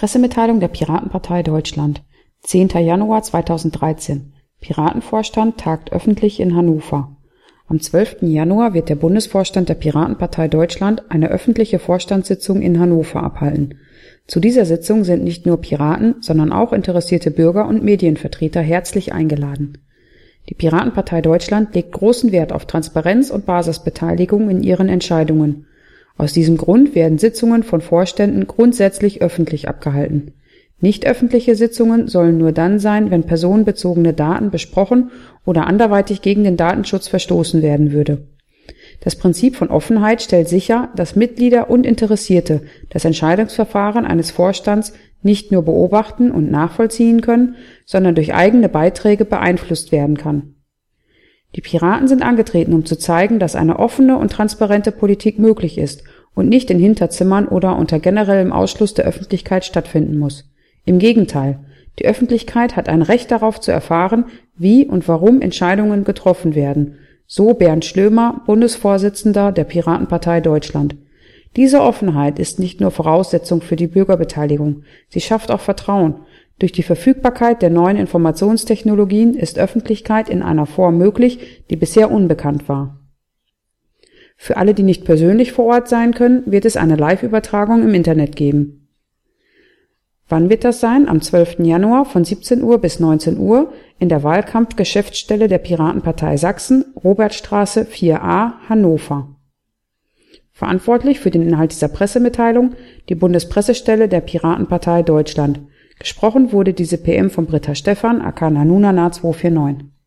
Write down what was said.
Pressemitteilung der Piratenpartei Deutschland. 10. Januar 2013. Piratenvorstand tagt öffentlich in Hannover. Am 12. Januar wird der Bundesvorstand der Piratenpartei Deutschland eine öffentliche Vorstandssitzung in Hannover abhalten. Zu dieser Sitzung sind nicht nur Piraten, sondern auch interessierte Bürger und Medienvertreter herzlich eingeladen. Die Piratenpartei Deutschland legt großen Wert auf Transparenz und Basisbeteiligung in ihren Entscheidungen. Aus diesem Grund werden Sitzungen von Vorständen grundsätzlich öffentlich abgehalten. Nicht öffentliche Sitzungen sollen nur dann sein, wenn personenbezogene Daten besprochen oder anderweitig gegen den Datenschutz verstoßen werden würde. Das Prinzip von Offenheit stellt sicher, dass Mitglieder und Interessierte das Entscheidungsverfahren eines Vorstands nicht nur beobachten und nachvollziehen können, sondern durch eigene Beiträge beeinflusst werden kann. Die Piraten sind angetreten, um zu zeigen, dass eine offene und transparente Politik möglich ist und nicht in Hinterzimmern oder unter generellem Ausschluss der Öffentlichkeit stattfinden muss. Im Gegenteil, die Öffentlichkeit hat ein Recht darauf zu erfahren, wie und warum Entscheidungen getroffen werden, so Bernd Schlömer, Bundesvorsitzender der Piratenpartei Deutschland. Diese Offenheit ist nicht nur Voraussetzung für die Bürgerbeteiligung, sie schafft auch Vertrauen. Durch die Verfügbarkeit der neuen Informationstechnologien ist Öffentlichkeit in einer Form möglich, die bisher unbekannt war. Für alle, die nicht persönlich vor Ort sein können, wird es eine Live-Übertragung im Internet geben. Wann wird das sein? Am 12. Januar von 17 Uhr bis 19 Uhr in der Wahlkampf-Geschäftsstelle der Piratenpartei Sachsen, Robertstraße 4a, Hannover. Verantwortlich für den Inhalt dieser Pressemitteilung die Bundespressestelle der Piratenpartei Deutschland. Gesprochen wurde diese PM von Britta Stephan, aka Nanunana 249.